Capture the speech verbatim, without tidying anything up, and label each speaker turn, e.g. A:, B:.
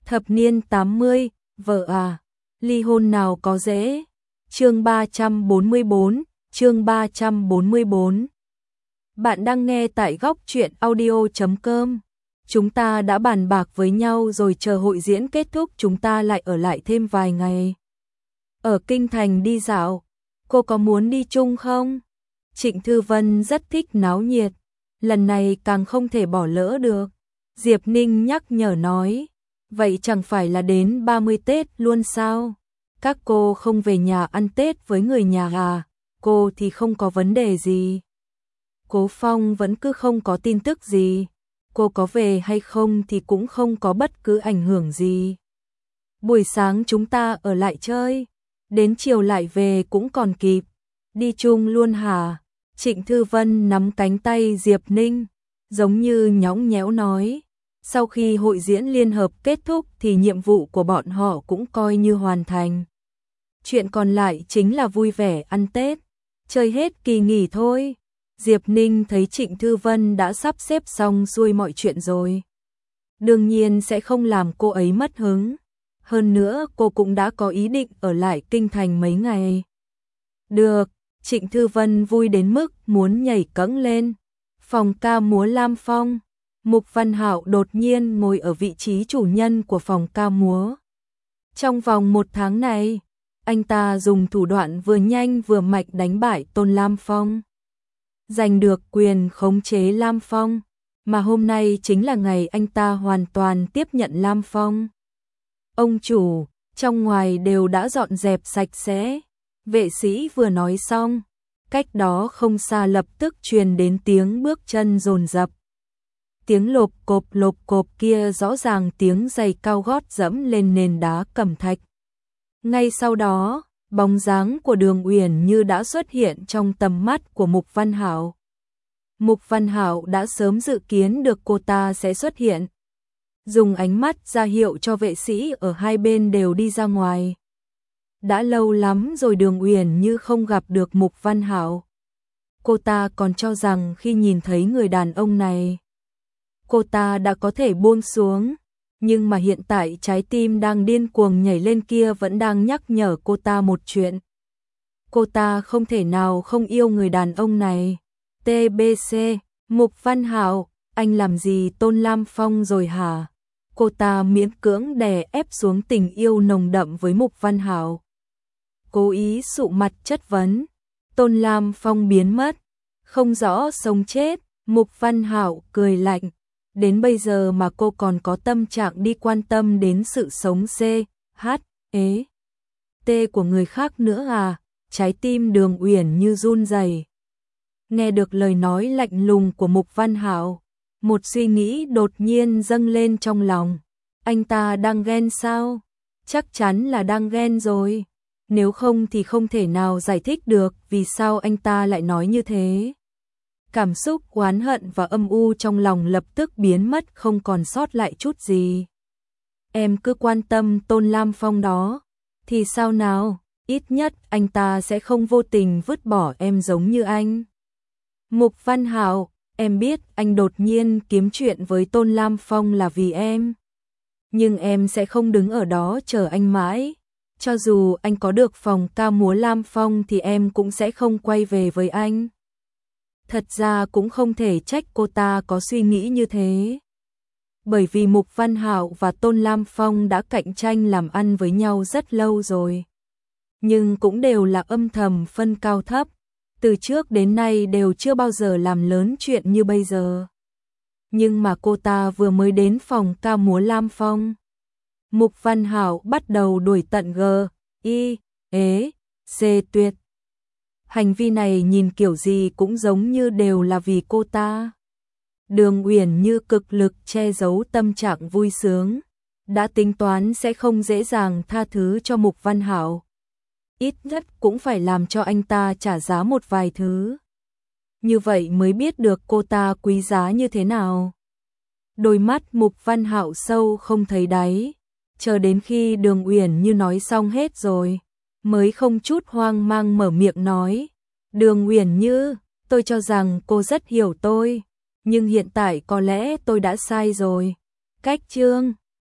A: Thập niên tám mươi, vợ à, ly hôn nào có dễ. Chương ba trăm bốn mươi bốn, chương ba trăm bốn mươi bốn. Bạn đang nghe tại góc truyện audio chấm com. Chúng ta đã bàn bạc với nhau rồi, chờ hội diễn kết thúc chúng ta lại ở lại thêm vài ngày. Ở kinh thành đi dạo, cô có muốn đi chung không? Trịnh Thư Vân rất thích náo nhiệt, lần này càng không thể bỏ lỡ được. Diệp Ninh nhắc nhở nói, vậy chẳng phải là đến ba mươi Tết luôn sao? Các cô không về nhà ăn Tết với người nhà à? Cô thì không có vấn đề gì. Cố Phong vẫn cứ không có tin tức gì. Cô có về hay không thì cũng không có bất cứ ảnh hưởng gì. Buổi sáng chúng ta ở lại chơi, đến chiều lại về cũng còn kịp. Đi chung luôn hả? Trịnh Thư Vân nắm cánh tay Diệp Ninh, giống như nhõng nhẽo nói. Sau khi hội diễn liên hợp kết thúc thì nhiệm vụ của bọn họ cũng coi như hoàn thành. Chuyện còn lại chính là vui vẻ ăn Tết, chơi hết kỳ nghỉ thôi. Diệp Ninh thấy Trịnh Thư Vân đã sắp xếp xong xuôi mọi chuyện rồi, đương nhiên sẽ không làm cô ấy mất hứng. Hơn nữa cô cũng đã có ý định ở lại kinh thành mấy ngày. Được, Trịnh Thư Vân vui đến mức muốn nhảy cẫng lên. Phòng ca múa Lam Phong, Mục Văn Hạo đột nhiên ngồi ở vị trí chủ nhân của phòng ca múa. Trong vòng một tháng này, anh ta dùng thủ đoạn vừa nhanh vừa mạnh đánh bại Tôn Lam Phong, giành được quyền khống chế Lam Phong, mà hôm nay chính là ngày anh ta hoàn toàn tiếp nhận Lam Phong. Ông chủ, trong ngoài đều đã dọn dẹp sạch sẽ. Vệ sĩ vừa nói xong, cách đó không xa lập tức truyền đến tiếng bước chân dồn dập. Tiếng lộp cộp lộp cộp kia rõ ràng tiếng giày cao gót dẫm lên nền đá cẩm thạch. Ngay sau đó, bóng dáng của Đường Uyển Như đã xuất hiện trong tầm mắt của Mục Văn Hạo. Mục Văn Hạo đã sớm dự kiến được cô ta sẽ xuất hiện, dùng ánh mắt ra hiệu cho vệ sĩ ở hai bên đều đi ra ngoài. Đã lâu lắm rồi Đường Uyển Như không gặp được Mục Văn Hạo. Cô ta còn cho rằng khi nhìn thấy người đàn ông này, cô ta đã có thể buông xuống, nhưng mà hiện tại trái tim đang điên cuồng nhảy lên kia vẫn đang nhắc nhở cô ta một chuyện. Cô ta không thể nào không yêu người đàn ông này. tê bê xê, Mục Văn Hạo, anh làm gì Tôn Lam Phong rồi hả? Cô ta miễn cưỡng đè ép xuống tình yêu nồng đậm với Mục Văn Hạo, cố ý sụ mặt chất vấn. Tôn Lam Phong biến mất, không rõ sống chết. Mục Văn Hạo cười lạnh, đến bây giờ mà cô còn có tâm trạng đi quan tâm đến sự sống C, H, E, T của người khác nữa à? Trái tim Đường Uyển Như run rẩy. Nghe được lời nói lạnh lùng của Mục Văn Hạo, một suy nghĩ đột nhiên dâng lên trong lòng. Anh ta đang ghen sao? Chắc chắn là đang ghen rồi. Nếu không thì không thể nào giải thích được vì sao anh ta lại nói như thế. Cảm xúc oán hận và âm u trong lòng lập tức biến mất, không còn sót lại chút gì. Em cứ quan tâm Tôn Lam Phong đó, thì sao nào, ít nhất anh ta sẽ không vô tình vứt bỏ em giống như anh. Mục Văn Hạo, em biết anh đột nhiên kiếm chuyện với Tôn Lam Phong là vì em. Nhưng em sẽ không đứng ở đó chờ anh mãi. Cho dù anh có được phòng ca múa Lam Phong thì em cũng sẽ không quay về với anh. Thật ra cũng không thể trách cô ta có suy nghĩ như thế. Bởi vì Mục Văn Hạo và Tôn Lam Phong đã cạnh tranh làm ăn với nhau rất lâu rồi. Nhưng cũng đều là âm thầm phân cao thấp. Từ trước đến nay đều chưa bao giờ làm lớn chuyện như bây giờ. Nhưng mà cô ta vừa mới đến phòng ca múa Lam Phong, Mục Văn Hạo bắt đầu đuổi tận G, I, E, C tuyệt. Hành vi này nhìn kiểu gì cũng giống như đều là vì cô ta. Đường Uyển Như cực lực che giấu tâm trạng vui sướng, đã tính toán sẽ không dễ dàng tha thứ cho Mục Văn Hạo. Ít nhất cũng phải làm cho anh ta trả giá một vài thứ. Như vậy mới biết được cô ta quý giá như thế nào. Đôi mắt Mục Văn Hạo sâu không thấy đáy, chờ đến khi Đường Uyển Như nói xong hết rồi, mới không chút hoang mang mở miệng nói. Đường Uyển Như, tôi cho rằng cô rất hiểu tôi, nhưng hiện tại có lẽ tôi đã sai rồi. Cách chương